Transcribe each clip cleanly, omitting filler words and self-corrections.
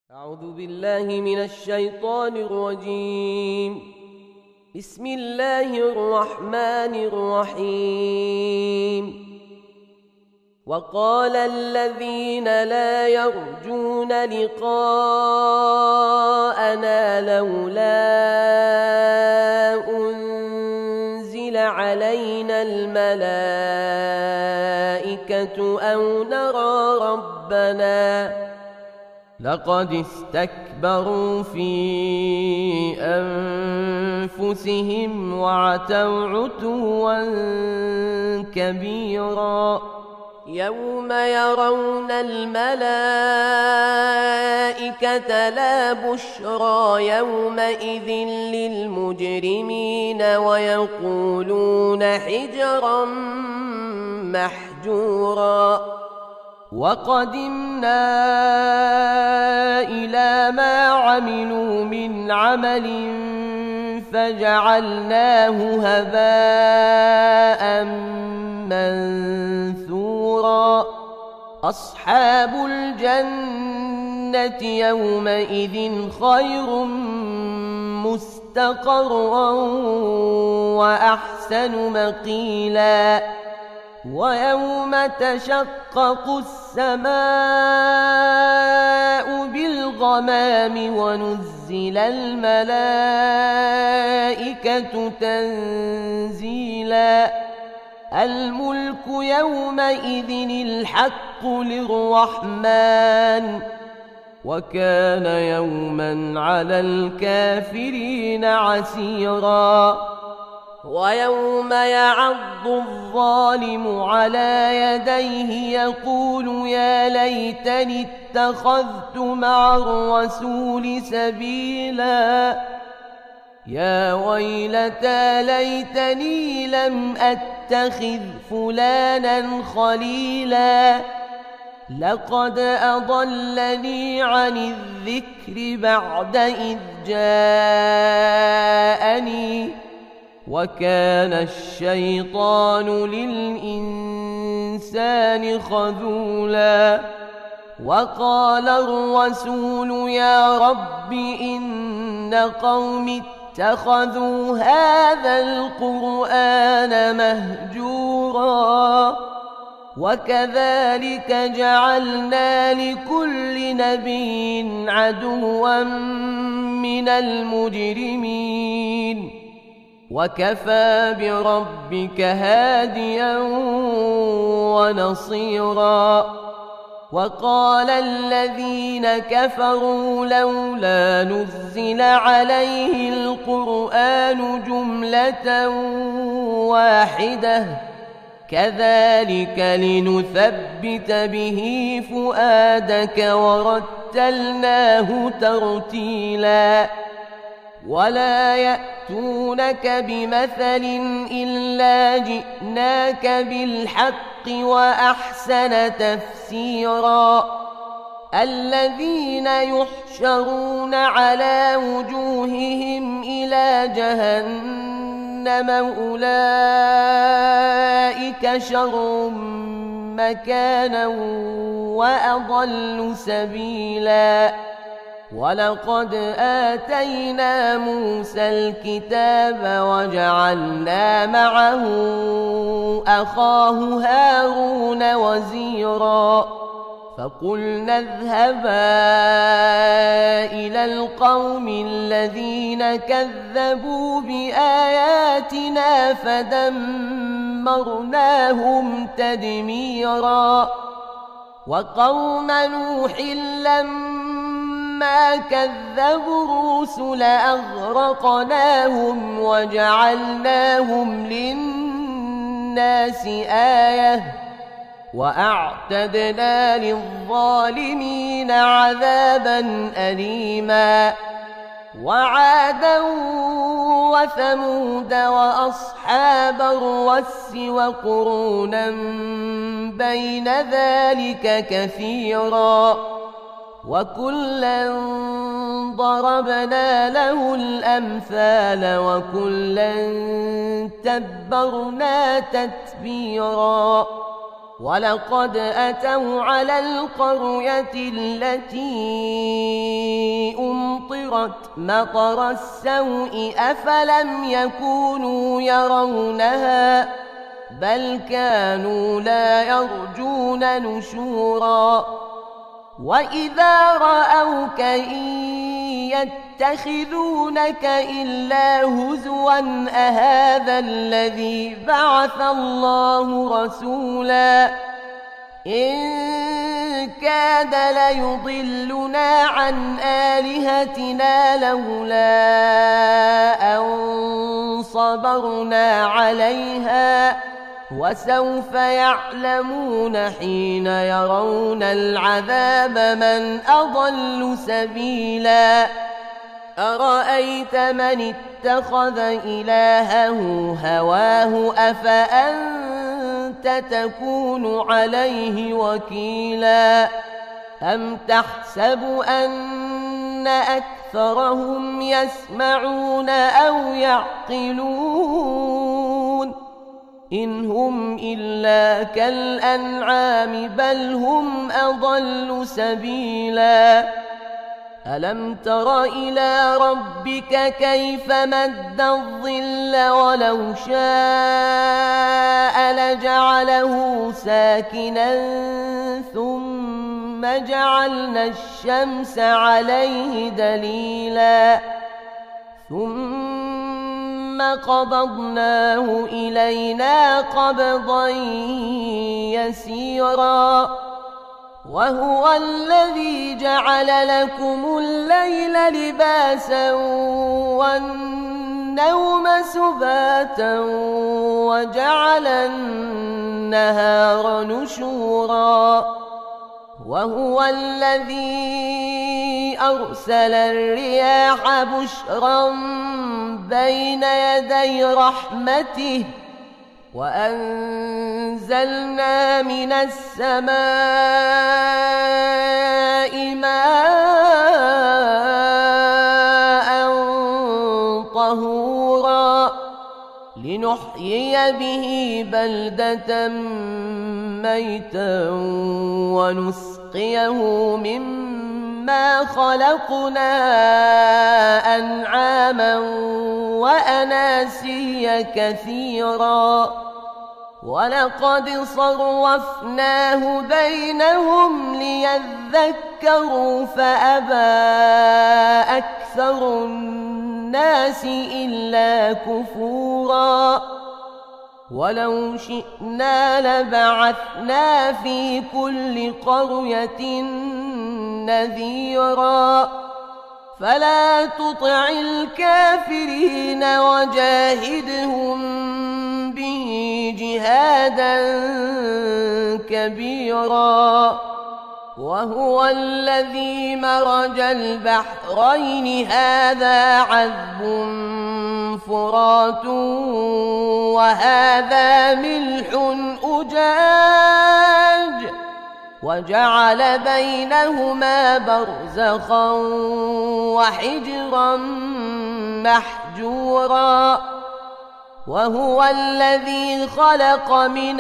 أعوذ بالله من الشيطان الرجيم. بسم الله الرحمن الرحيم. وقال الذين لا يرجون لقاءنا لولا أنزل علينا الملائكة أو نرى ربنا لقد استكبروا في أنفسهم وعتوا عتوا كبيرا. يوم يرون الملائكة لا بشرى يومئذ للمجرمين ويقولون حجرا محجورا. وقدمنا إلى ما عملوا من عمل فجعلناه هباء منثورا. أصحاب الجنة يومئذ خير مستقرا وأحسن مقيلا. ويوم تشقق السماء بالغمام ونزل الملائكة تنزيلا. الملك يومئذ الحق للرحمن وكان يوما على الكافرين عسيرا. ويوم يعض الظالم على يديه يقول يا ليتني اتخذت مع الرسول سبيلا. يا ويلتى ليتني لم أتخذ فلانا خليلا. لقد أضلني عن الذكر بعد إذ جاءني وكان الشيطان للإنسان خذولا. وقال الرسول يا رب إن قوم اتخذوا هذا القرآن مهجورا. وكذلك جعلنا لكل نبي عدوا من المجرمين وكفى بربك هاديا ونصيرا. وقال الذين كفروا لولا نزل عليه القرآن جملة واحدة كذلك لنثبت به فؤادك ورتلناه ترتيلا. ولا يأتونك بمثل إلا جئناك بالحق وأحسن تفسيرا. الذين يحشرون على وجوههم إلى جهنم أولئك شر مكانا وأضل سبيلا. ولقد آتينا موسى الكتاب وجعلنا معه أخاه هارون وزيرا. فقلنا اذهبا إلى القوم الذين كذبوا بآياتنا فدمرناهم تدميرا. وقوم نوح لما كذبوا الرسل أغرقناهم وجعلناهم للناس آية وأعتدنا للظالمين عذابا أليما. وعادا وثمود وأصحاب الرس وقرونا بين ذلك كثيرا. وكلا ضربنا له الأمثال وكلا تبرنا تتبيرا. ولقد أتوا على القرية التي أمطرت مطر السوء أفلم يكونوا يرونها بل كانوا لا يرجون نشورا وإذا رأوك إن يتخذونك إلا هزوا أهذا الذي بعث الله رسولا إن كاد ليضلنا عن آلهتنا لولا أن صبرنا عليها وسوف يعلمون حين يرون العذاب من أضل سبيلا أرأيت من اتخذ إلهه هواه أفأنت تكون عليه وكيلا أم تحسب أن أكثرهم يسمعون أو يعقلون إن هم إلا كالأنعام بل هم أضل سبيلا ألم تر إلى ربك كيف مد الظل ولو شاء لجعله ساكنا ثم جعلنا الشمس عليه دليلا ثم قبضناه إلينا قبضا يسيرا وهو الذي جعل لكم الليل لباسا والنوم سباتا وجعل النهار نشورا وهو الذي أرسل الرياح بشرا بين يدي رحمته وأنزلنا من السماء ماء طهورا لنحيي به بلدة ميتا ونسقيه مما خلقنا أنعاما وأناسيا كثيرا ولقد صرفناه بينهم ليذكروا فأبى أكثر الناس إلا كفورا ولو شئنا لبعثنا في كل قرية نذيرا فلا تطع الكافرين وجاهدهم به جهادا كبيرا وهو الذي مرج البحرين هذا عذب فرات وهذا ملح أجاج وجعل بينهما برزخا وحجرا محجورا وهو الذي خلق من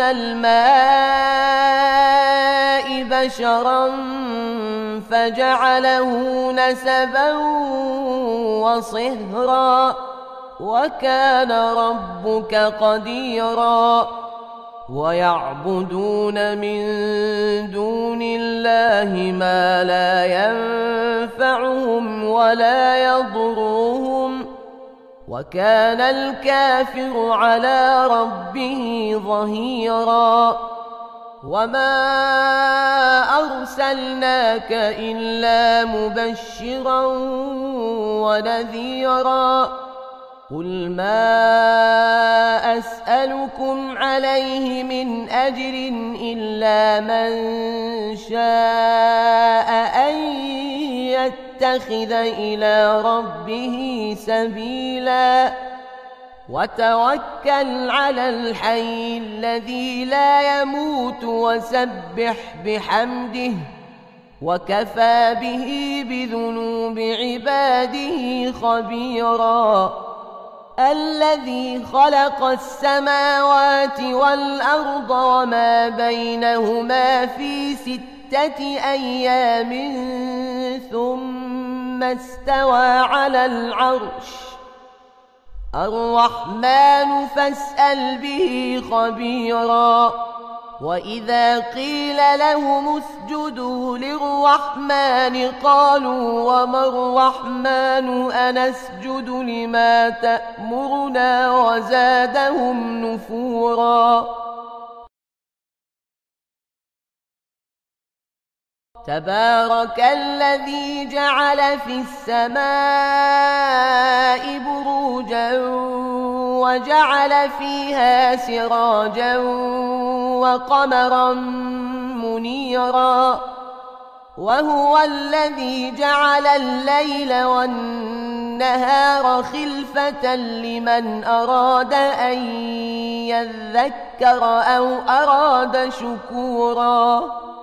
الماء بشرا فجعله نسبا وصهرا وكان ربك قديرا ويعبدون من دون الله ما لا ينفعهم ولا يضرهم وكان الكافر على ربه ظهيرا وما أرسلناك إلا مبشرا ونذيرا قل ما أسألكم عليه من أجر إلا من شاء أن يتخذ إلى ربه سبيلا وتوكل على الحي الذي لا يموت وسبح بحمده وكفى به بذنوب عباده خبيرا الذي خلق السماوات والأرض وما بينهما في 6 أيام ثم ثم استوى على العرش الرحمن فاسأل به خبيرا وإذا قيل لهم اسجدوا للرحمن قالوا وما الرحمن أنسجد لما تأمرنا وزادهم نفورا تبارك الذي جعل في السماء بروجا وجعل فيها سراجا وقمرا منيرا وهو الذي جعل الليل والنهار خلفة لمن أراد أن يذكر أو أراد شكورا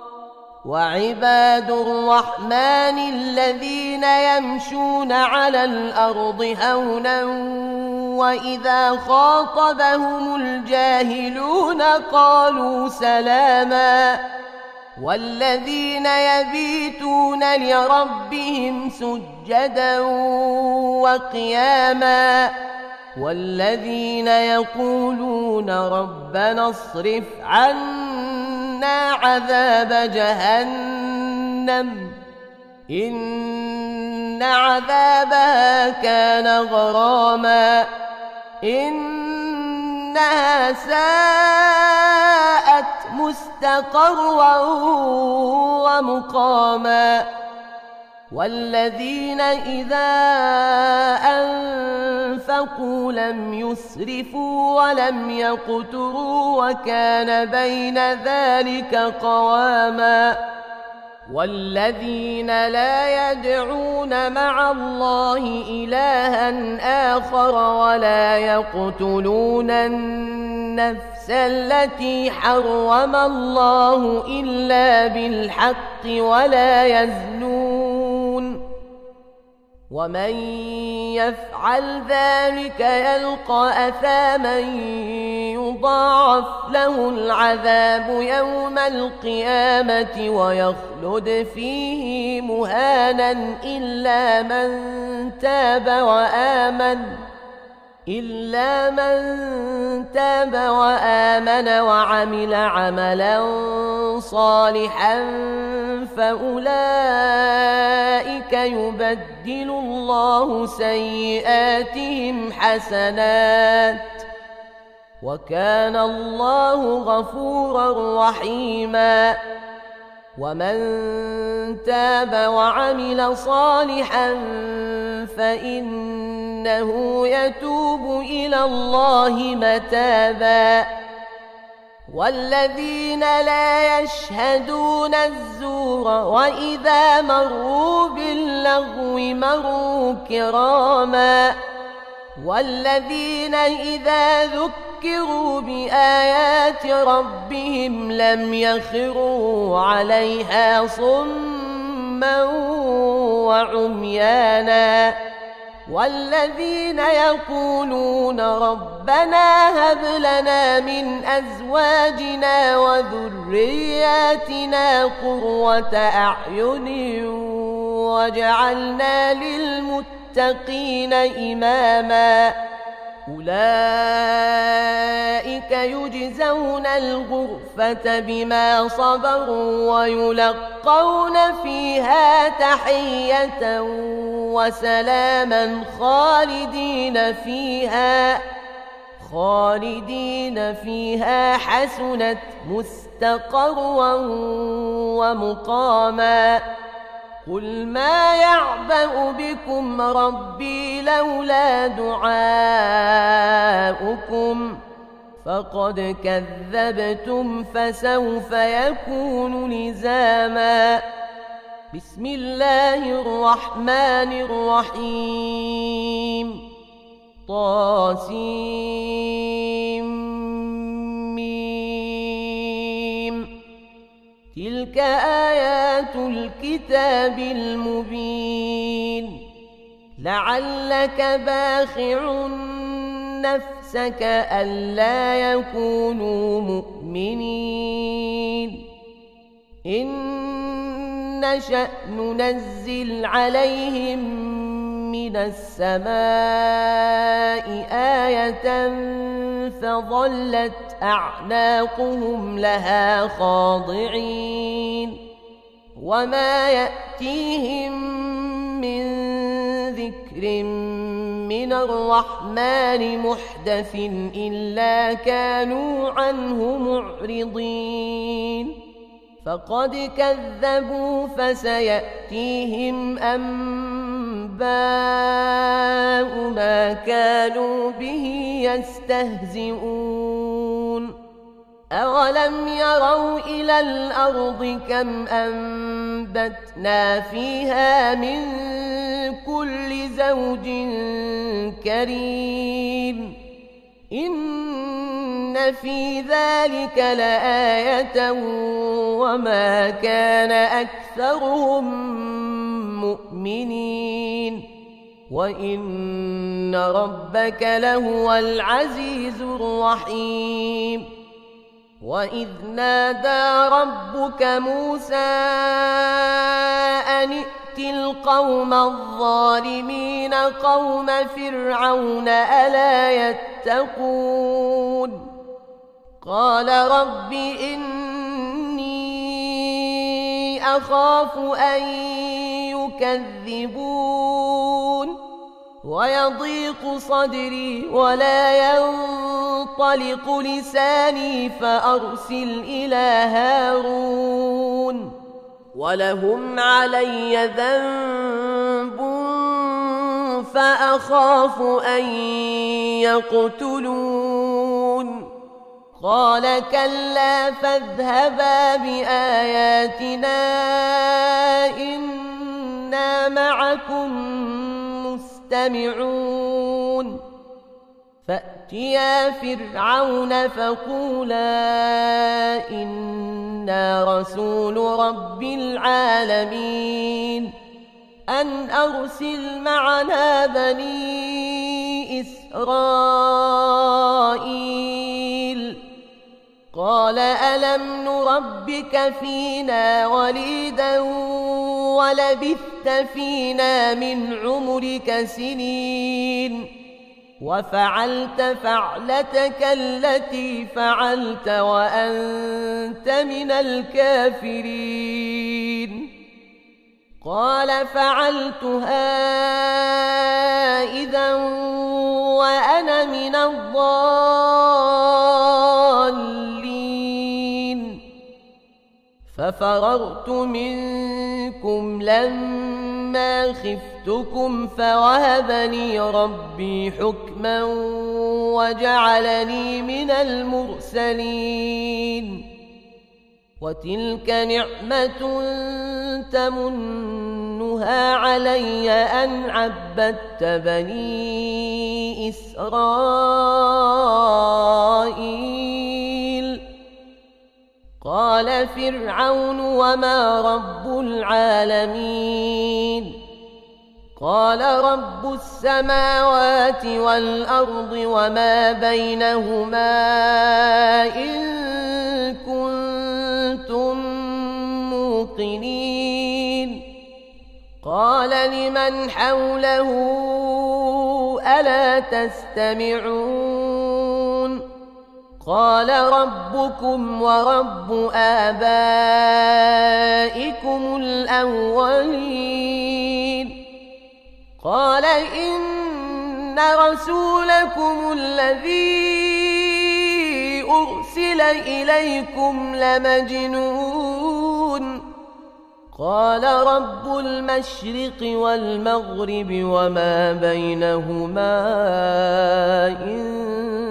وعباد الرحمن الذين يمشون على الأرض هونا وإذا خاطبهم الجاهلون قالوا سلاما والذين يبيتون لربهم سجدا وقياما والذين يقولون ربنا اصرف عنا عذاب جهنم إن عذابها كان غراما إنها ساءت مستقرا ومقاما والذين إذا أنفقوا لم يسرفوا ولم يقتروا وكان بين ذلك قواما والذين لا يدعون مع الله إلها آخر ولا يقتلون النفس التي حرم الله إلا بالحق ولا يزنون ومن يفعل ذلك يلقى أثاما يضاعف له العذاب يوم القيامة ويخلد فيه مهانا إلا من تاب وآمن وعمل عملا صالحا فأولئك يبدل الله سيئاتهم حسنات وكان الله غفورا رحيما ومن تاب وعمل صالحا فإنه يتوب إلى الله متابا والذين لا يشهدون الزور وإذا مروا باللغو مروا كراما والذين إذا ذكروا بآيات ربهم لم يخروا عليها صما وعميانا والذين يقولون ربنا هب لنا من أزواجنا وذرياتنا قرة أعين واجعلنا للمتقين إماما أولئك يجزون الغرفة بما صبروا ويلقون فيها تحية وسلاما خالدين فيها حسنت مستقرا ومقاما قل ما يعبأ بكم ربي لولا دعاؤكم فقد كذبتم فسوف يكون لزاما بسم الله الرحمن الرحيم طاسيم تلك آيات الكتاب المبين لعلك باخع نفسك ألا يكونوا مؤمنين إن نشأ ننزل عليهم من السماء آية فظلت أعناقهم لها خاضعين وما يأتيهم من ذكر من الرحمن محدث إلا كانوا عنه معرضين فقد كذبوا فسيأتيهم أنباء ما كانوا به يستهزئون أولم يروا إلى الأرض كم أنبتنا فيها من كل زوج كريم إن في ذلك لآية وما كان أكثرهم مؤمنين وإن ربك لهو العزيز الرحيم وإذ نادى ربك موسى أن ائت القوم الظالمين قوم فرعون ألا يتقون قال رب إني أخاف أن يكذبون ويضيق صدري ولا ينطلق لساني فأرسل إلى هارون ولهم علي ذنب فأخاف أن يقتلون قال كلا فاذهبا بآياتنا إنا معكم مستمعون فأتيا فرعون فقولا إنا رسول رب العالمين أن أرسل معنا بني إسرائيل قال ألم نربك فينا وليدا ولبثت فينا من عمرك سنين وفعلت فعلتك التي فعلت وأنت من الكافرين قال فعلتها إذا وأنا من الضالين ففررت منكم لما خفتكم فوهبني ربي حكما وجعلني من المرسلين وتلك نعمة تمنها علي أن عبدت بني إسرائيل قال فرعون وما رب العالمين قال رب السماوات والأرض وما بينهما إن كنتم موقنين قال لمن حوله ألا تستمعون قال ربكم ورب آبائكم الأولين قال إن رسولكم الذي أرسل إليكم لمجنون قال رب المشرق والمغرب وما بينهما إن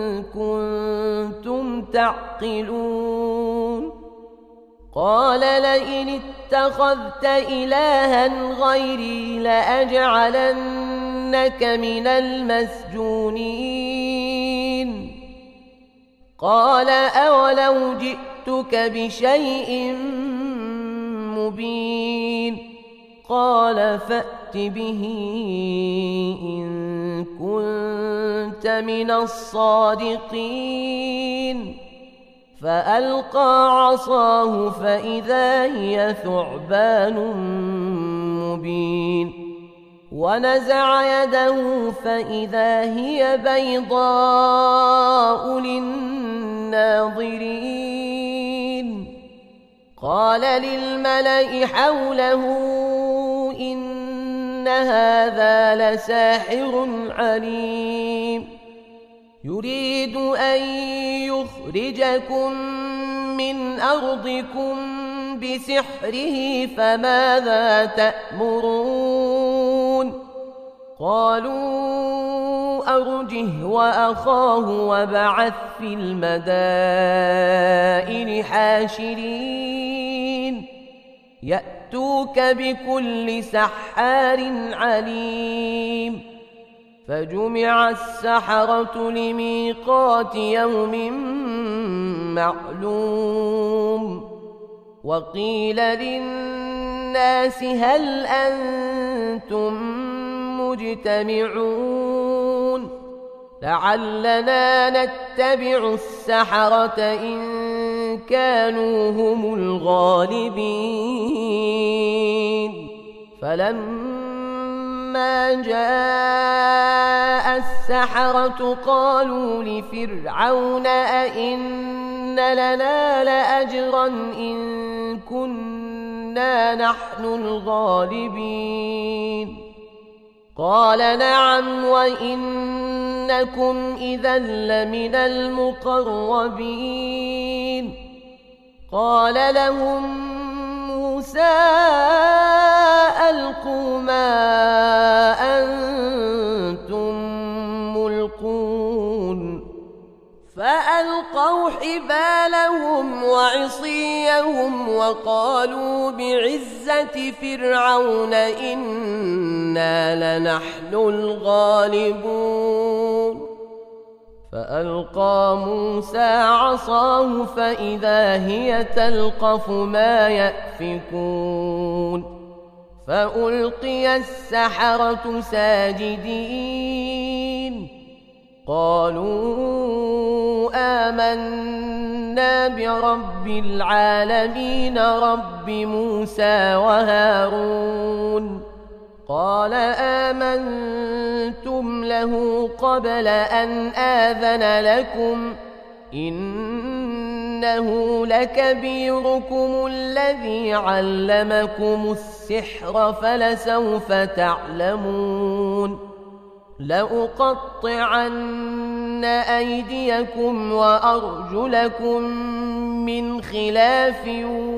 كنتم تعقلون قال لئن اتخذت إلها غيري لأجعلنك من المسجونين قال أولو جئتك بشيء مبين قال فأت به إن كنت من الصادقين فألقى عصاه فإذا هي ثعبان مبين ونزع يده فإذا هي بيضاء للناظرين قال للملأ حوله إن هذا لساحر عليم يريد أن يخرجكم من أرضكم بسحره فماذا تأمرون قالوا أرجه وأخاه وابعث في المدائن حاشرين يأتوك بكل سحار عليم فجمع السحرة لميقات يوم معلوم وقيل للناس هل أنتم مجتمعون لعلنا نتبع السحرة إن كانوا هم الغالبين فلما جاء السحرة قالوا لفرعون أئن لنا لأجرا إن كنا نحن الغالبين قال نعم وإنكم إذا لمن المقربين قال لهم موسى ألقوا ما أنتم ملقون فألقوا حبالهم وعصيهم وقالوا بعزة فرعون إنا لنحن الغالبون فألقى موسى عصاه فإذا هي تلقف ما يأفكون فألقي السحرة ساجدين قالوا آمنا برب العالمين رب موسى وهارون قال آمنتم له قبل أن آذن لكم إنه لكبيركم الذي علمكم السحر فلسوف تعلمون لأقطعن أيديكم وأرجلكم من خلاف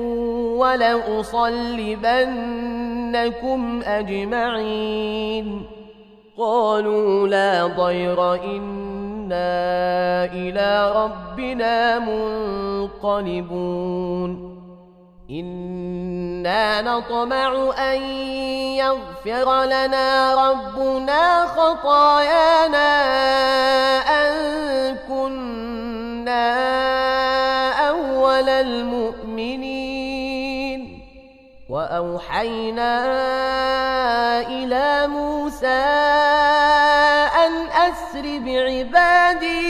ولأصلبنكم أجمعين قالوا لا ضير إنا إلى ربنا منقلبون إنا نطمع أن يغفر لنا ربنا خطايانا أن كنا أول المؤمنين وأوحينا إلى موسى أن أسر بعبادي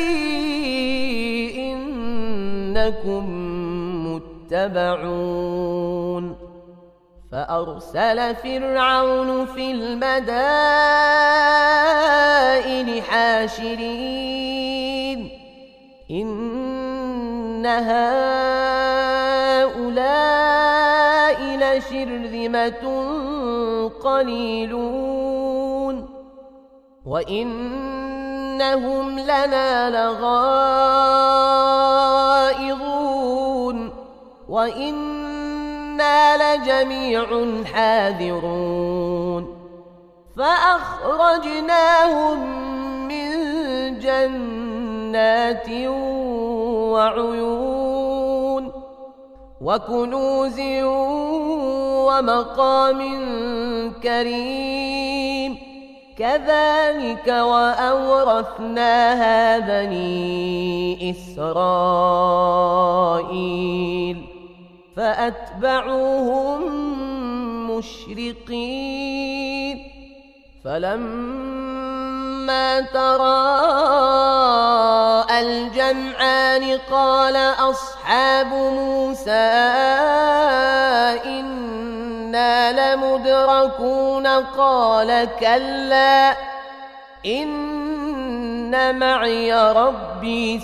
إنكم متبعون فأرسل فرعون في المدائن حاشرين إن هؤلاء لشرذمة قليلون وإنهم لنا لغائظون وإنا لجميع حاذرون فأخرجناهم من جنات وعيون وكنوز ومقام كريم كذلك وأورثناها بني إسرائيل فأتبعوهم مشرقين فلما فلما تراءى الجمعان قال أصحاب موسى إنا لمدركون قال كلا إن معي ربي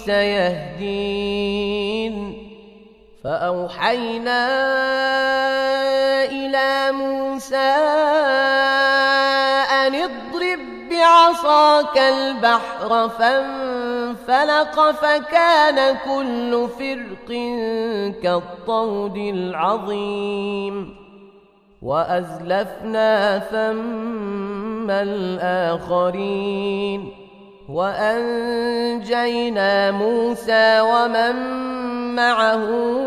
سيهدين فأوحينا إلى موسى أن اضرب بعصاك البحر فانفلق فكان كل فرق كالطود العظيم وأزلفنا ثم الآخرين وأنجينا موسى ومن معه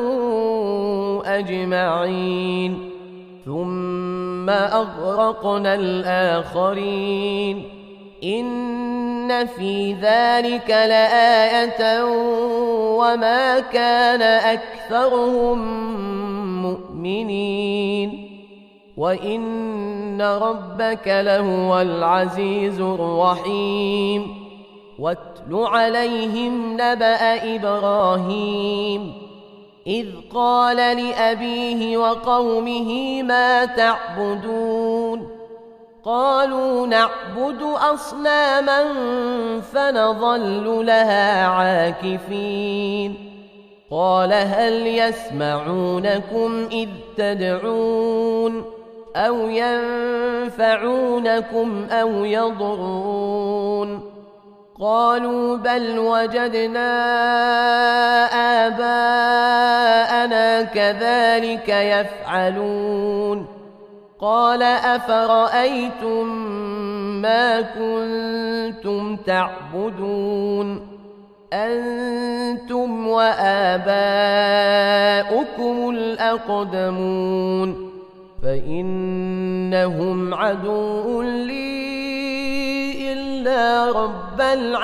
أجمعين ثم أغرقنا الآخرين إن في ذلك لآية وما كان أكثرهم مؤمنين وإن ربك لهو العزيز الرحيم واتل عليهم نبأ إبراهيم إذ قال لأبيه وقومه ما تعبدون قالوا نعبد أصناما فنظل لها عاكفين قال هل يسمعونكم إذ تدعون أو ينفعونكم أو يضرون قالوا بل وجدنا آباءنا كذلك يفعلون قال أفرأيتم ما كنتم تعبدون أنتم وآباؤكم الأقدمون فإنهم عدو لي إلا رب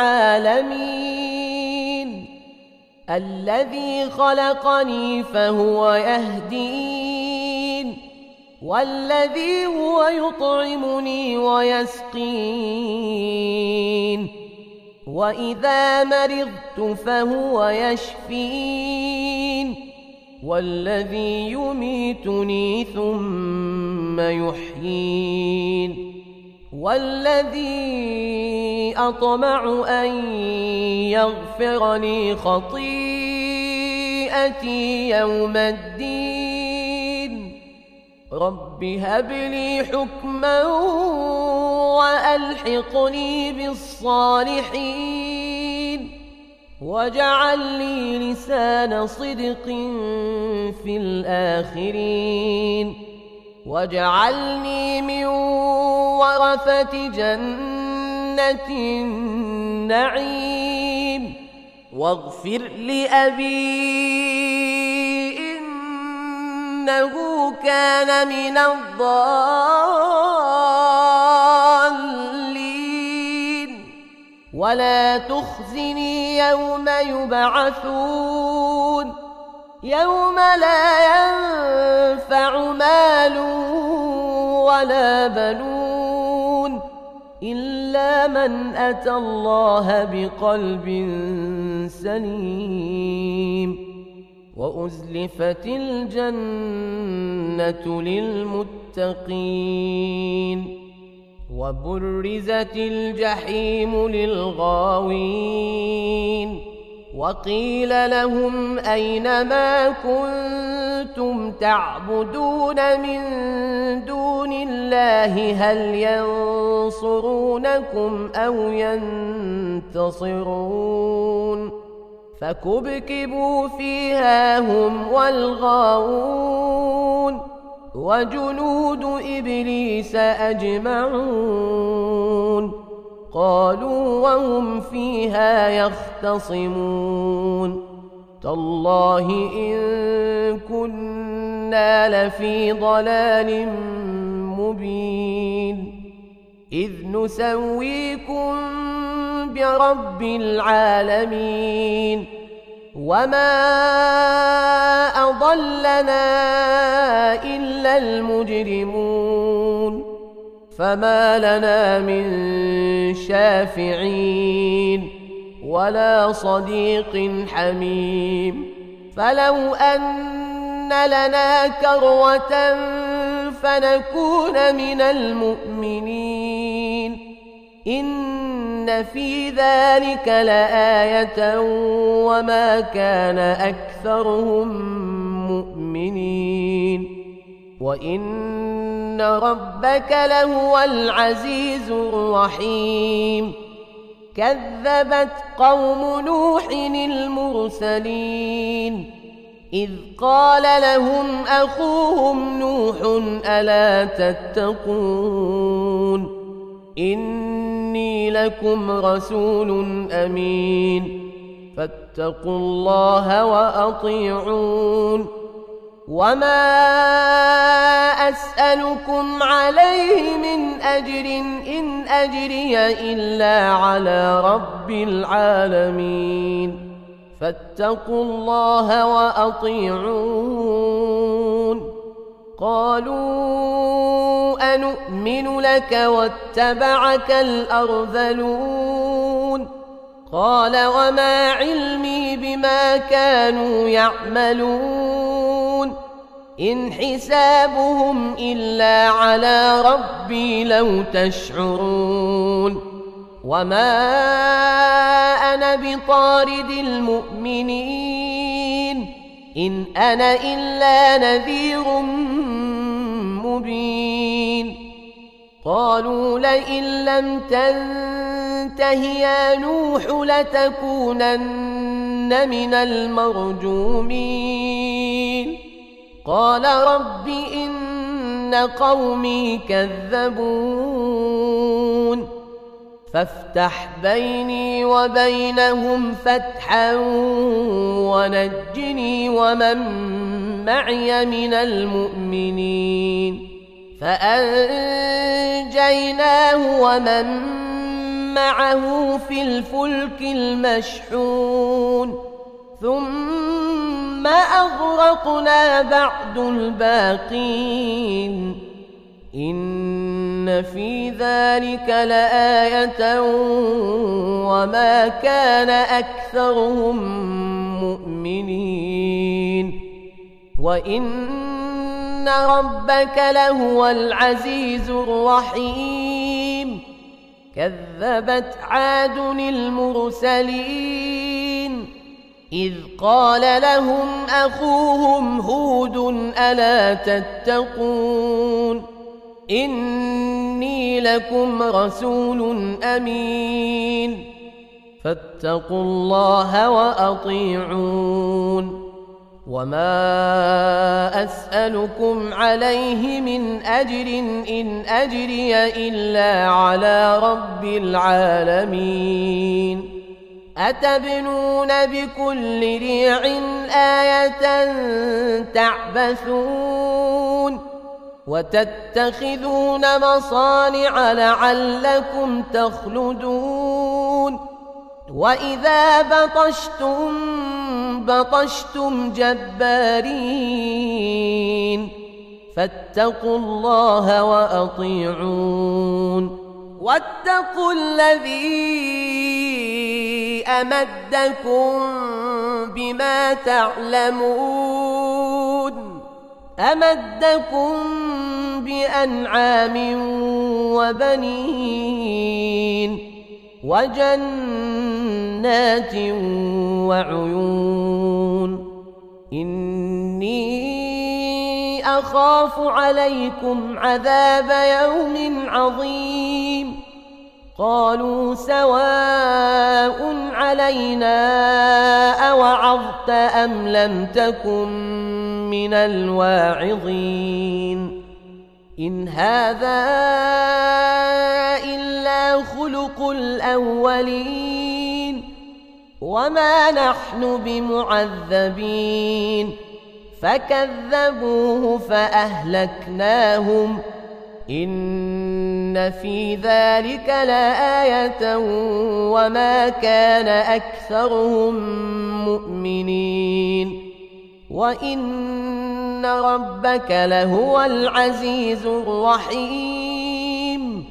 العالمين الذي خلقني فهو يهدين والذي هو يطعمني ويسقين وإذا مرضت فهو يشفين والذي يميتني ثم يحيين والذي أطمع أن يغفر لي خطيئتي يوم الدين رب هب لي حكما وألحقني بالصالحين واجعل لي لسان صدق في الآخرين واجعلني من ورثة جنة النعيم واغفر لأبي إنه كان من الضالين ولا تخزني يوم يبعثون يوم لا ينفع مال ولا بنون إلا من أتى الله بقلب سليم وأزلفت الجنة للمتقين وبرزت الجحيم للغاوين وقيل لهم أين ما كنتم تعبدون من دون الله هل ينصرونكم أو ينتصرون فكبكبوا فيها هم والغاوون وجنود إبليس أجمعون قالوا وهم فيها يختصمون تالله إن كنا لفي ضلال مبين إذ نسويكم برب العالمين وما أضلنا إلا المجرمون فما لنا من شافعين ولا صديق حميم فلو أن لنا كرة فنكون من المؤمنين إن في ذلك لآية وما كان أكثرهم مؤمنين وإن ربك لهو العزيز الرحيم كذبت قوم نوح المرسلين إذ قال لهم أخوهم نوح ألا تتقون إني لكم رسول أمين فاتقوا الله وأطيعون وما أسألكم عليه من أجر إن أجري إلا على رب العالمين فاتقوا الله وأطيعون قالوا أنؤمن لك واتبعك الأرذلون قال وما علمي بما كانوا يعملون إن حسابهم إلا على ربي لو تشعرون وما أنا بطارد المؤمنين إن أنا إلا نذير مبين قالوا لئن لم تنته يا نوح لتكونن من المرجومين قال رب إن قومي كذبون فافتح بيني وبينهم فتحا ونجني ومن معي من المؤمنين فأنجيناه ومن معه في الفلك المشحون ثم أغرقنا بعد الباقين إن في ذلك لآية وما كان أكثرهم مؤمنين وإن ربك لهو العزيز الرحيم كذبت عاد المرسلين إذ قال لهم أخوهم هود ألا تتقون إني لكم رسول أمين فاتقوا الله وأطيعون وما أسألكم عليه من أجر إن أجري إلا على رب العالمين أتبنون بكل ريع آية تعبثون وتتخذون مصانع لعلكم تخلدون وإذا بطشتم جبارين فاتقوا الله وأطيعون واتقوا الذي أمدكم بما تعلمون أمدكم بأنعام وبنين وجنات وعيون إني أخاف عليكم عذاب يوم عظيم قالوا سواء علينا أوعظت أم لم تكن من الواعظين إن هذا إلا خلق الأولين وما نحن بمعذبين فكذبوه فأهلكناهم إن في ذلك لآية وما كان أكثرهم مؤمنين وإن ربك لهو العزيز الرحيم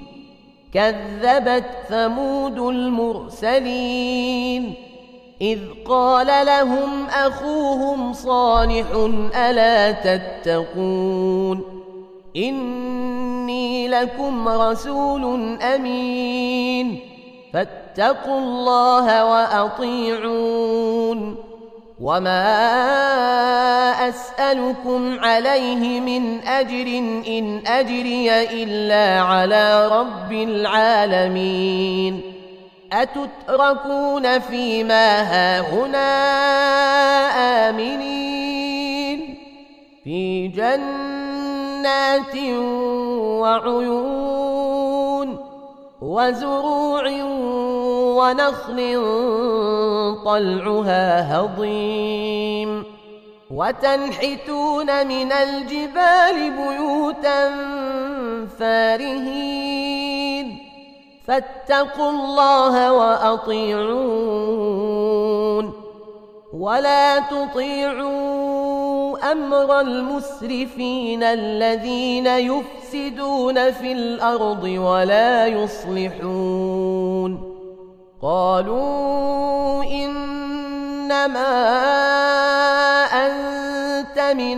كذبت ثمود المرسلين إذ قال لهم أخوهم صالح ألا تتقون إني لكم رسول أمين فاتقوا الله وأطيعون وما أسألكم عليه من أجر إن أجري إلا على رب العالمين أتتركون فيما هاهنا آمنين في جنات وعيون وزروع ونخل طلعها هضيم وتنحتون من الجبال بيوتا فارهين فاتقوا الله وأطيعون ولا تطيعوا أمر المسرفين الذين يفسدون في الأرض ولا يصلحون قالوا إنما أنت من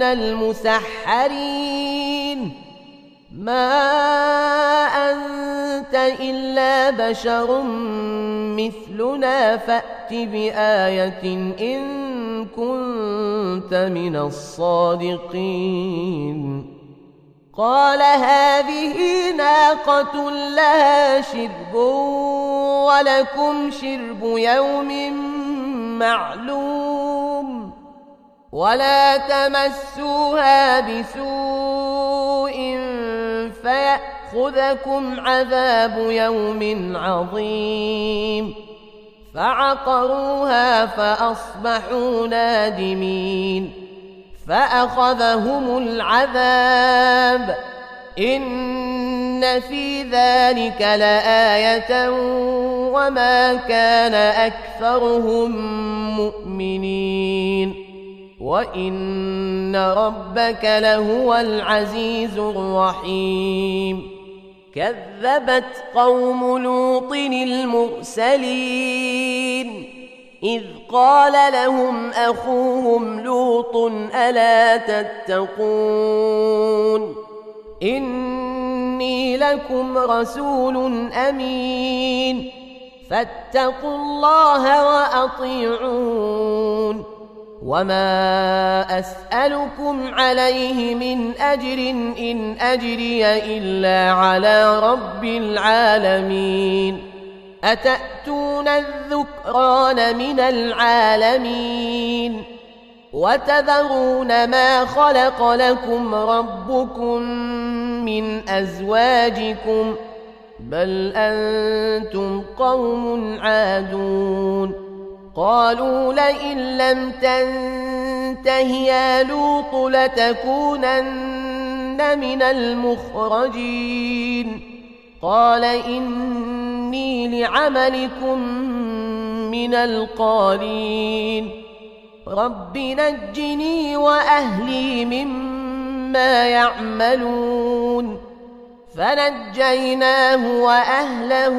المسحرين ما أنت إلا بشر مثلنا فأت بآية إن كنت من الصادقين قال هذه ناقة لها شرب ولكم شرب يوم معلوم ولا تمسوها بسوء فيأخذكم عذاب يوم عظيم فعقروها فأصبحوا نادمين فأخذهم العذاب إن في ذلك لآية وما كان أكثرهم مؤمنين وإن ربك لهو العزيز الرحيم كذبت قوم لوط المرسلين إذ قال لهم أخوهم لوط ألا تتقون إني لكم رسول أمين فاتقوا الله وأطيعون وما أسألكم عليه من أجر إن أجري إلا على رب العالمين أتأتون الذكران من العالمين وتذرون ما خلق لكم ربكم من أزواجكم بل أنتم قوم عادون قالوا لئن لم تنته يا لوط لتكونن من المخرجين قال إني لعملكم من القالين رب نجني وأهلي مما يعملون فنجيناه وأهله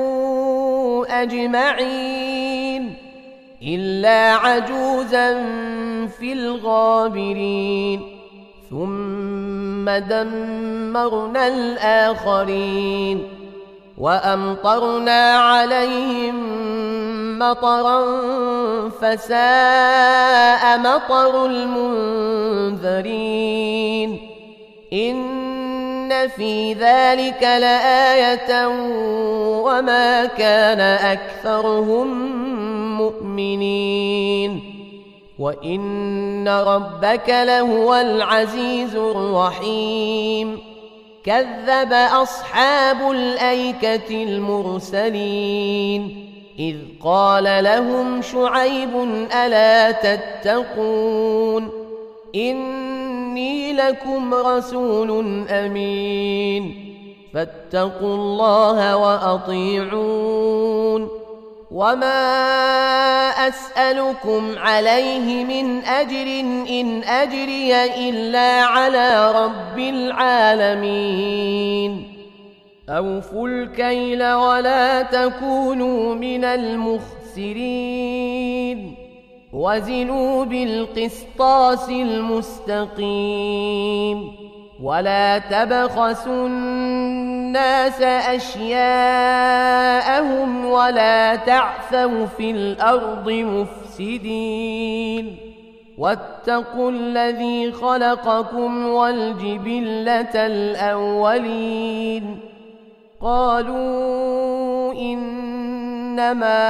أجمعين إلا عجوزا في الغابرين ثم دمرنا الآخرين وأمطرنا عليهم مطرا فساء مطر المنذرين إن في ذلك لآية وما كان أكثرهم مؤمنين وإن ربك لهو العزيز الرحيم كذب أصحاب الأيكة المرسلين إذ قال لهم شعيب ألا تتقون إني لكم رسول أمين فاتقوا الله وأطيعون وما أسألكم عليه من أجر إن أجري إلا على رب العالمين أوفوا الكيل ولا تكونوا من المخسرين وزنوا بالقسطاس المستقيم ولا تبخسوا الناس أشياءهم ولا تعثوا في الأرض مفسدين واتقوا الذي خلقكم والجبلة الأولين قالوا إنما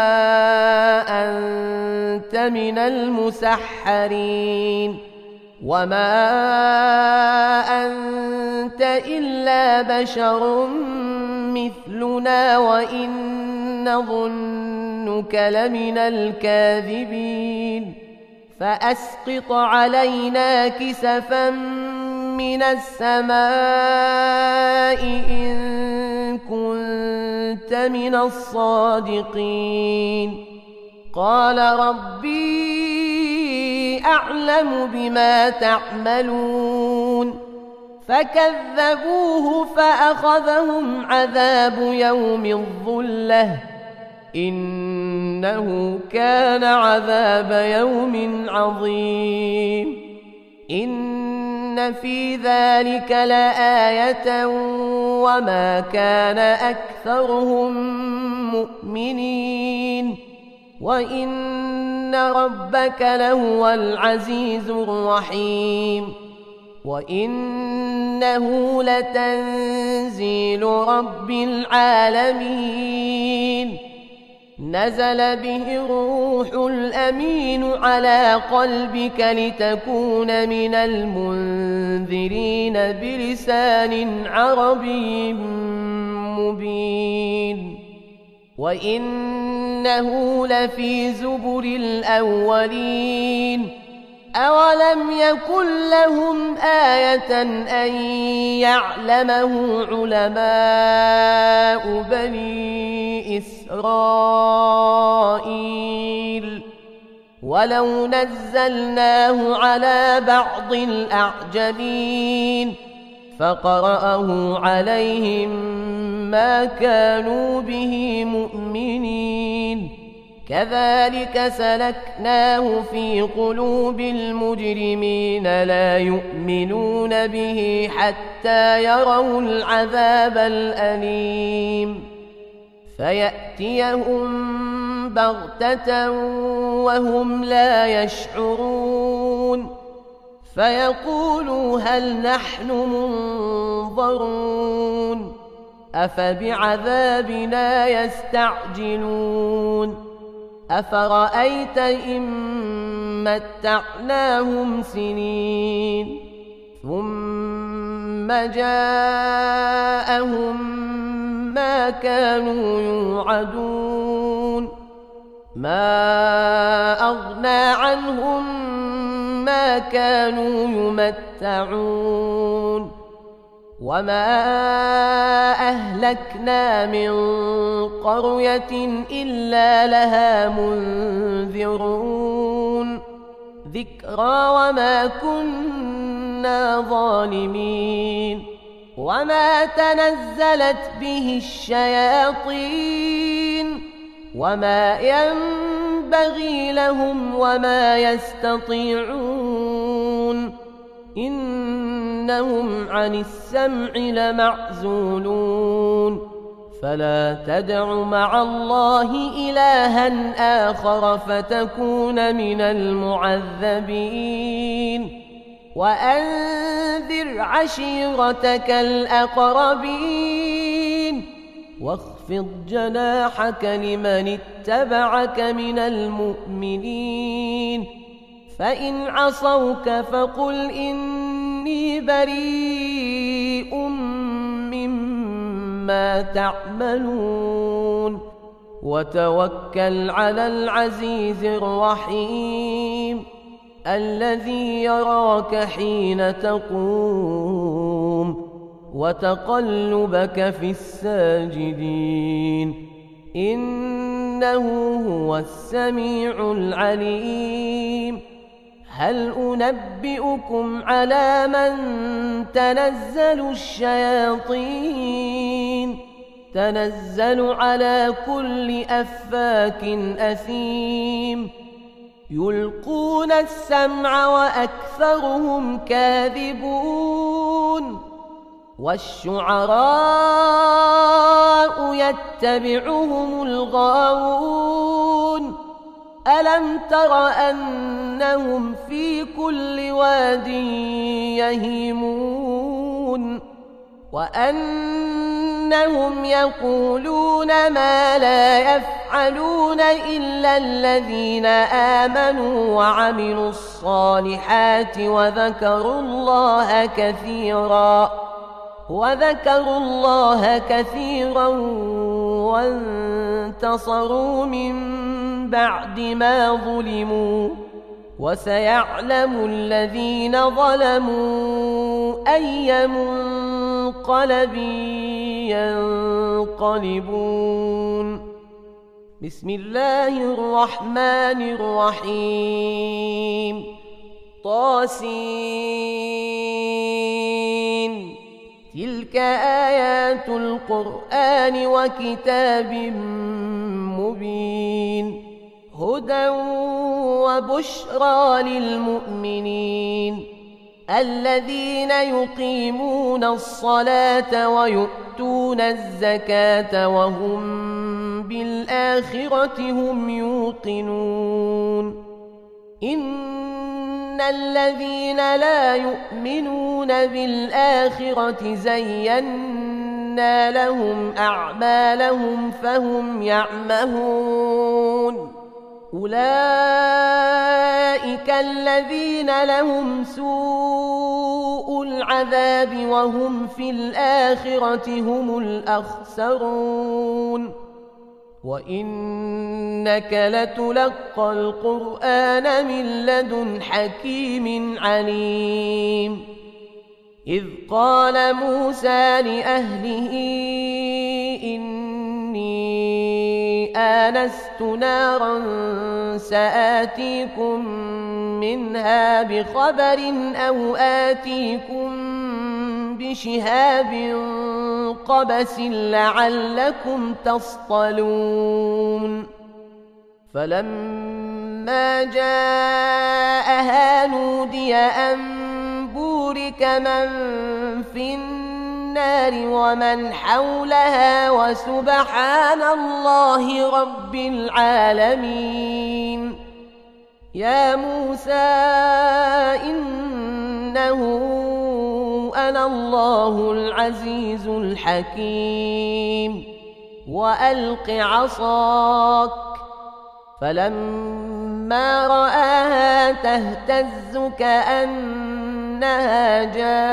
أنت من المسحرين وما أنت إلا بشر مثلنا وإن نظنك لمن الكاذبين فأسقط علينا كسفا من السماء إن كنت من الصادقين قال ربي أعلم بما تعملون فكذبوه فأخذهم عذاب يوم الظلة إنه كان عذاب يوم عظيم إن في ذلك لآية وما كان أكثرهم مؤمنين وإن ربك لهو العزيز الرحيم وإنه لتنزيل رب العالمين نزل به الروح الأمين على قلبك لتكون من المنذرين بلسان عربي مبين وإنه لفي زبر الأولين أولم يكن لهم آية أن يعلمه علماء بني إسرائيل ولو نزلناه على بعض الأعجمين فقرأه عليهم ما كانوا به مؤمنين كذلك سلكناه في قلوب المجرمين لا يؤمنون به حتى يروا العذاب الأليم فيأتيهم بغتة وهم لا يشعرون فيقولوا هل نحن منظرون أفبعذابنا يستعجلون أفرأيت إن متعناهم سنين ثم جاءهم ما كانوا يوعدون ما أغنى عنهم ما كانوا يمتعون وما أهلكنا من قرية إلا لها منذرون ذكرى وما كنا ظالمين وما تنزلت به الشياطين وما ينبغي لهم وما يستطيعون إنهم عن السمع لمعزولون فلا تدع مع الله إلها آخر فتكون من المعذبين وأنذر عشيرتك الأقربين واخفض جناحك لمن اتبعك من المؤمنين فإن عصوك فقل إني بريء مما تعملون وتوكل على العزيز الرحيم الذي يراك حين تقوم وتقلبك في الساجدين إنه هو السميع العليم هل أنبئكم على من تنزل الشياطين تنزل على كل أفاك أثيم يلقون السمع وأكثرهم كاذبون والشعراء يتبعهم الغاوون ألم تر أنهم في كل واد يهيمون وأنهم يقولون ما لا يفعلون إلا الذين آمنوا وعملوا الصالحات وذكروا الله كثيرا وانتصروا من بعد ما ظلموا وسيعلم الذين ظلموا أي منقلب ينقلبون. بسم الله الرحمن الرحيم. طاسين. تلك آيات القرآن وكتاب مبين هدى وبشرى للمؤمنين الذين يقيمون الصلاة ويؤتون الزكاة وهم بالآخرة هم يوقنون. إن الذين لا يؤمنون بالآخرة زينا لهم أعمالهم فهم يعمهون أولئك الذين لهم سوء العذاب وهم في الآخرة هم الأخسرون. وإنك لتلقى القرآن من لدن حكيم عليم. إذ قال موسى لأهله إني آنست نارا سآتيكم منها بخبر أو آتيكم بشهاب قبس لعلكم تصطلون. فلما جاءها نودي أن بورك من في النار ومن حولها وسبحان الله رب العالمين. يا موسى إنه أنا الله العزيز الحكيم وألق عصاك. فلما رآها تهتز كأنها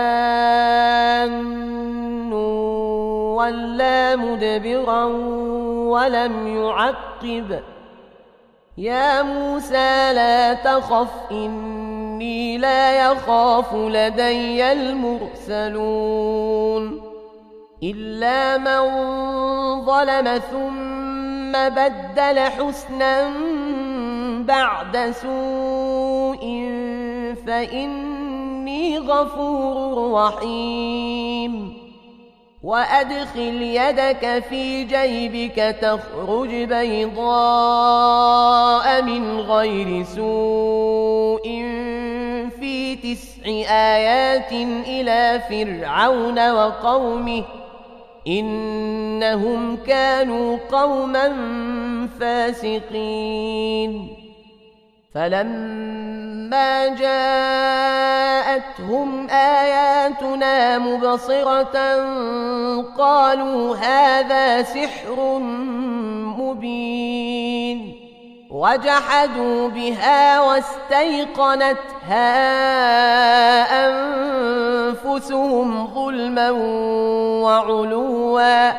جان ولا مدبرا ولم يعقب. يا موسى لا تخف إني لا يخاف لدي المرسلون. إلا من ظلم ثم بدل حسنا بعد سوء فإني غفور رحيم. وأدخل يدك في جيبك تخرج بيضاء من غير سوء في 9 آيات إلى فرعون وقومه إنهم كانوا قوما فاسقين. فلما جاءتهم آياتنا مبصرة قالوا هذا سحر مبين وجحدوا بها واستيقنتها أنفسهم ظلما وعلوا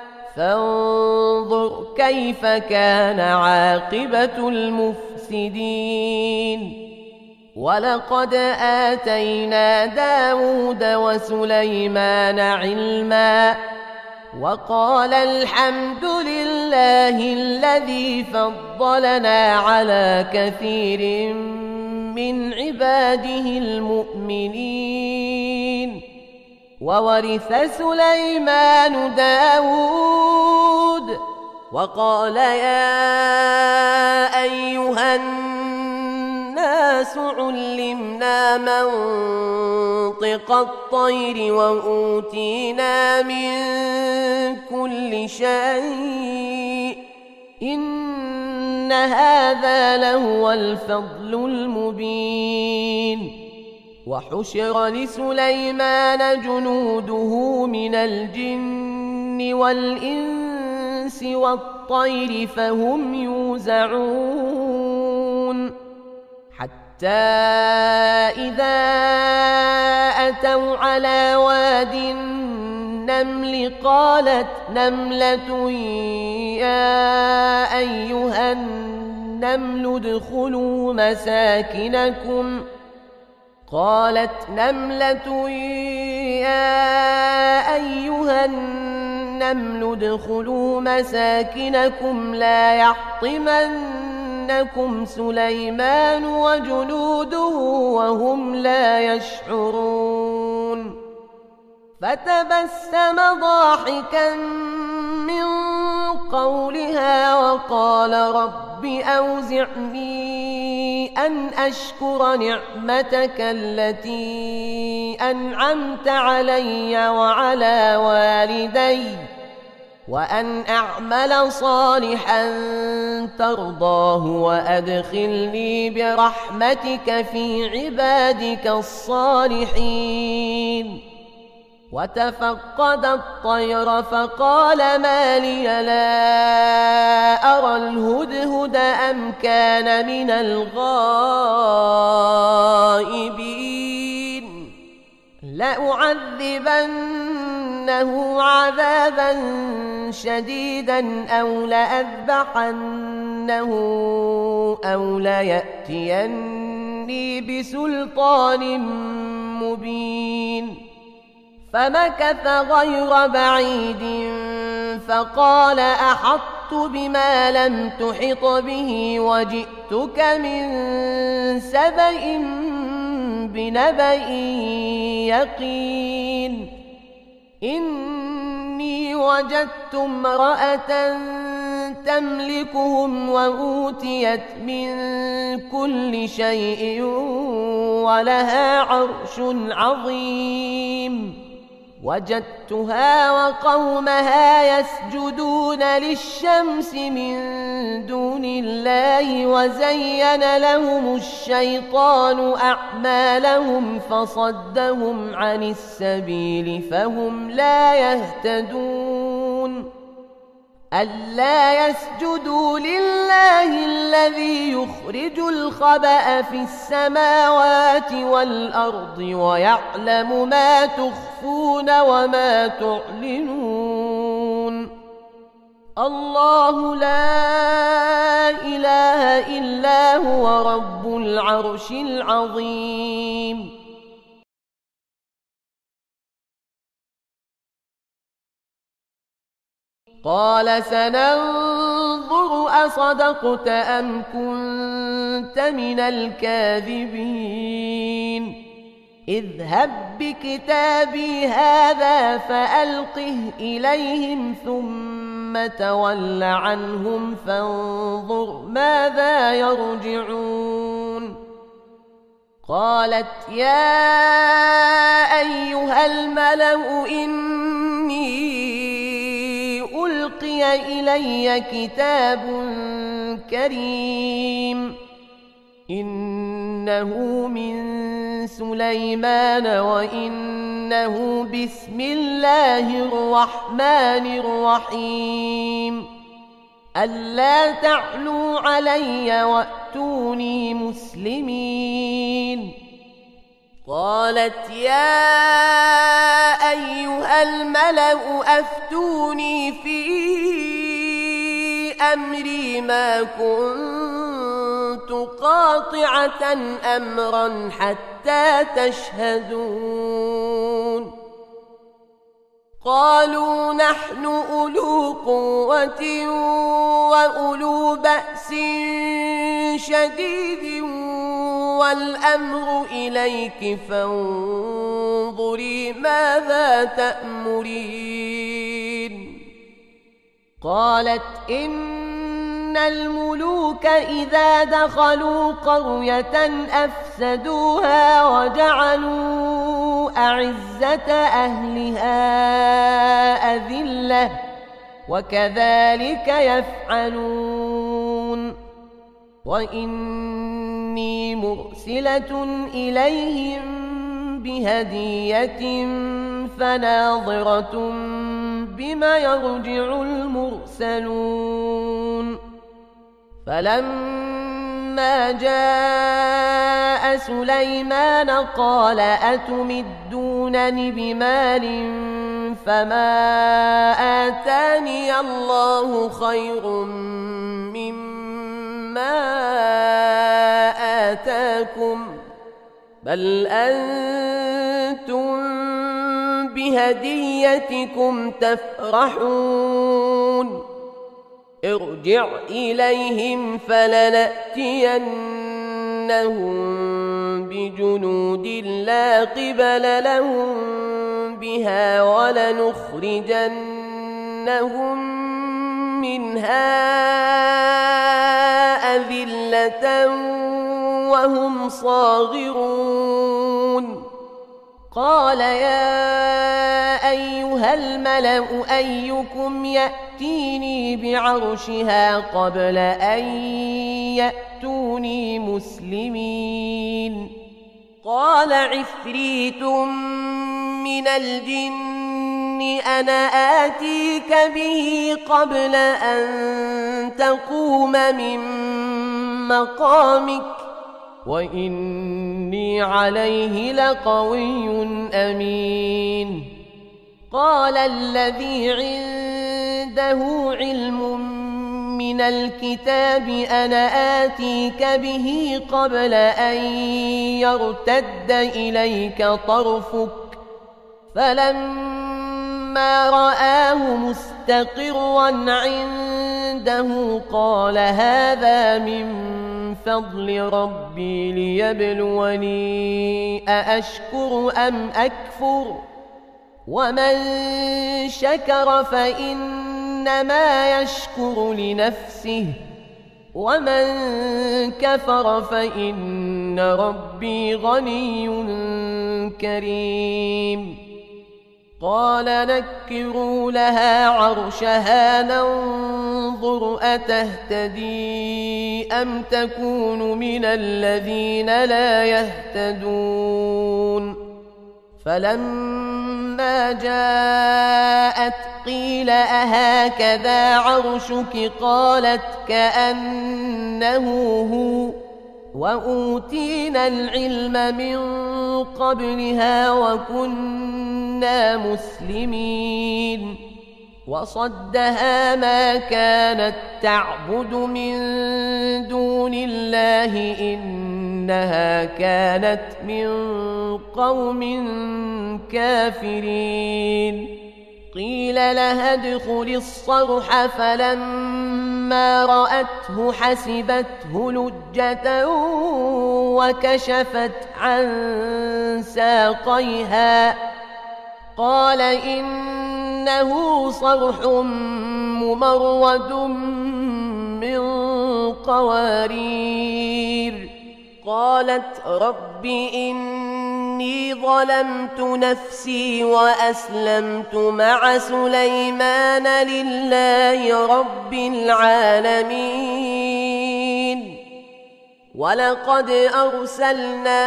فانظر كيف كان عاقبة المفسدين. ولقد آتينا داود وسليمان علما وقال الحمد لله الذي فضلنا على كثير من عباده المؤمنين. وورث سليمان داود وقال يا أيها الناس علمنا منطق الطير وأوتينا من كل شيء إن هذا لهو الفضل المبين وحشر لسليمان جنوده من الجن والإنس والطير فهم يوزعون حتى إذا أتوا على واد النمل قالت نملة يا أيها النمل ادخلوا مساكنكم لا يحطمنكم سليمان وجنوده وهم لا يشعرون فتبسم ضاحكا من قولها وقال رب أوزعني أن أشكر نعمتك التي أنعمت علي وعلى والدي وأن أعمل صالحا ترضاه وأدخلني برحمتك في عبادك الصالحين وتفقد الطير فقال ما لي لا أرى الهدهد أم كان من الغائبين لأعذبنه عذابا شديدا أو لأذبحنه أو ليأتيني بسلطان مبين فمكث غير بعيد فقال أحطت بما لم تحط به وجئتك من سبأ بنبأ يقين إني وجدت امرأة تملكهم وأوتيت من كل شيء ولها عرش عظيم وجدتها وقومها يسجدون للشمس من دون الله وزين لهم الشيطان أعمالهم فصدهم عن السبيل فهم لا يهتدون ألا يسجدوا لله الذي يخرج الخبأ في السماوات والأرض ويعلم ما تخفون وما تعلنون الله لا إله إلا هو رب العرش العظيم قال سننظر أصدقت أم كنت من الكاذبين اذهب بكتابي هذا فألقه إليهم ثم تول عنهم فانظر ماذا يرجعون قالت يا أيها الملأ إني ألقي إلي كتاب كريم إنه من سليمان وإنه بسم الله الرحمن الرحيم ألا تعلوا علي وأتوني مسلمين قالت يا أيها الملأ أفتوني في أمري ما كنت قاطعة أمرا حتى تشهدون قالوا نحن أولو قوة وأولو بأس شديد والأمر إليك فانظري ماذا تأمرين. قالت إن الملوك إذا دخلوا قرية أفسدوها وجعلوا أعزة أهلها أذلة وكذلك يفعلون. وإني مرسلة إليهم بهدية فناظرة بما يرجع المرسلون. فلما جاء سليمان قال أتمدونني بمال فما آتاني الله خير مما آتاكم بل أنتم بهديتكم تفرحون. ارجع إليهم فلنأتينهم بجنود لا قبل لهم بها ولنخرجنهم منها أذلة وهم صاغرون. قال يا أيها الملأ أيكم يأتيني بعرشها قبل أن يأتوني مسلمين. قال عفريت من الجن أنا آتيك به قبل أن تقوم من مقامك وإني عليه لقوي أمين. قال الذي عنده علم من الكتاب أنا آتيك به قبل أن يرتد إليك طرفك فلما رآه مستقرا عنده قال هذا من فضل ربي ليبلوني أأشكر أم أكفر ومن شكر فإنما يشكر لنفسه ومن كفر فإن ربي غني كريم. قال نكروا لها عرشها ننظر أتهتدي أم تكون من الذين لا يهتدون. فلما جاءت قيل أهكذا عرشك قالت كأنه هو وأوتينا العلم من قبلها وكنا مسلمين. وصدها ما كانت تعبد من دون الله إنها كانت من قوم كافرين. قيل لها ادخل الصرح فلما رأته حسبته لجة وكشفت عن ساقيها قال إنه صرح ممرد من قوارير. قالت رب إني ظلمت نفسي وأسلمت مع سليمان لله رب العالمين. ولقد أرسلنا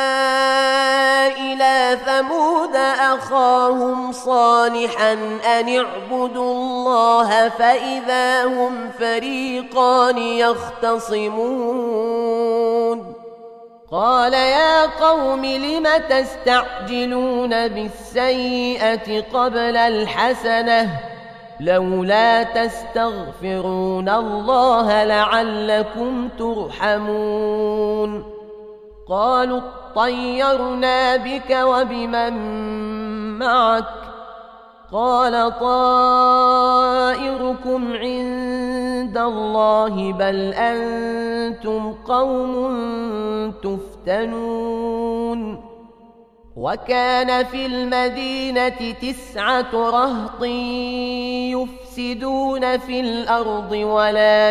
إلى ثمود أخاهم صالحا أن اعبدوا الله فإذا هم فريقان يختصمون. قال يا قوم لم تستعجلون بالسيئة قبل الحسنة لولا تستغفرون الله لعلكم ترحمون. قالوا اطيرنا بك وبمن معك قال طائركم عند عند الله بل أنتم قوم تفتنون وكان في المدينة 9 رهط يفسدون في الأرض ولا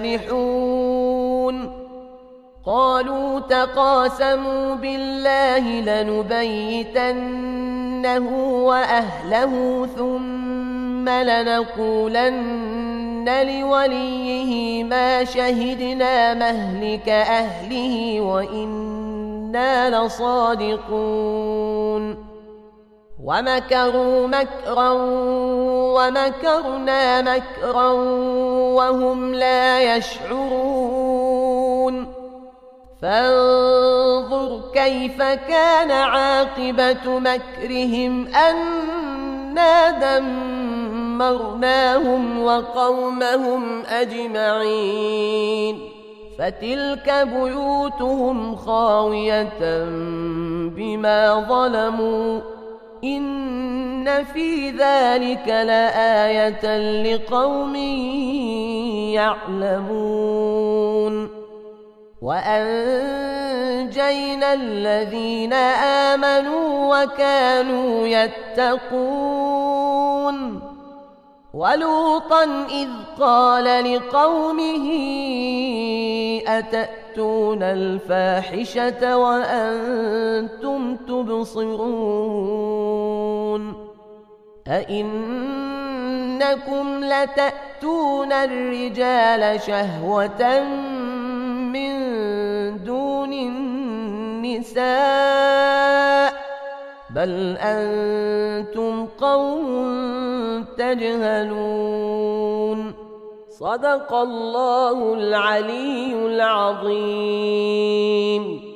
يصلحون قالوا تقاسموا بالله لنبيتنه وأهله ثم لنقولن لوليه ما شهدنا مهلك أهله وإنا لصادقون ومكروا مكرا ومكرنا مكرا وهم لا يشعرون فانظر كيف كان عاقبة مكرهم أنا دمرناهم وقومهم أجمعين فتلك بيوتهم خاوية بما ظلموا إن في ذلك لآية لقوم يعلمون وأنجينا الذين آمنوا وكانوا يتقون ولوطا إذ قال لقومه أتأتون الفاحشة وأنتم تبصرون أئنكم لتأتون الرجال شهوة من دون النساء بل أنتم قوم تجهلون صدق الله العلي العظيم.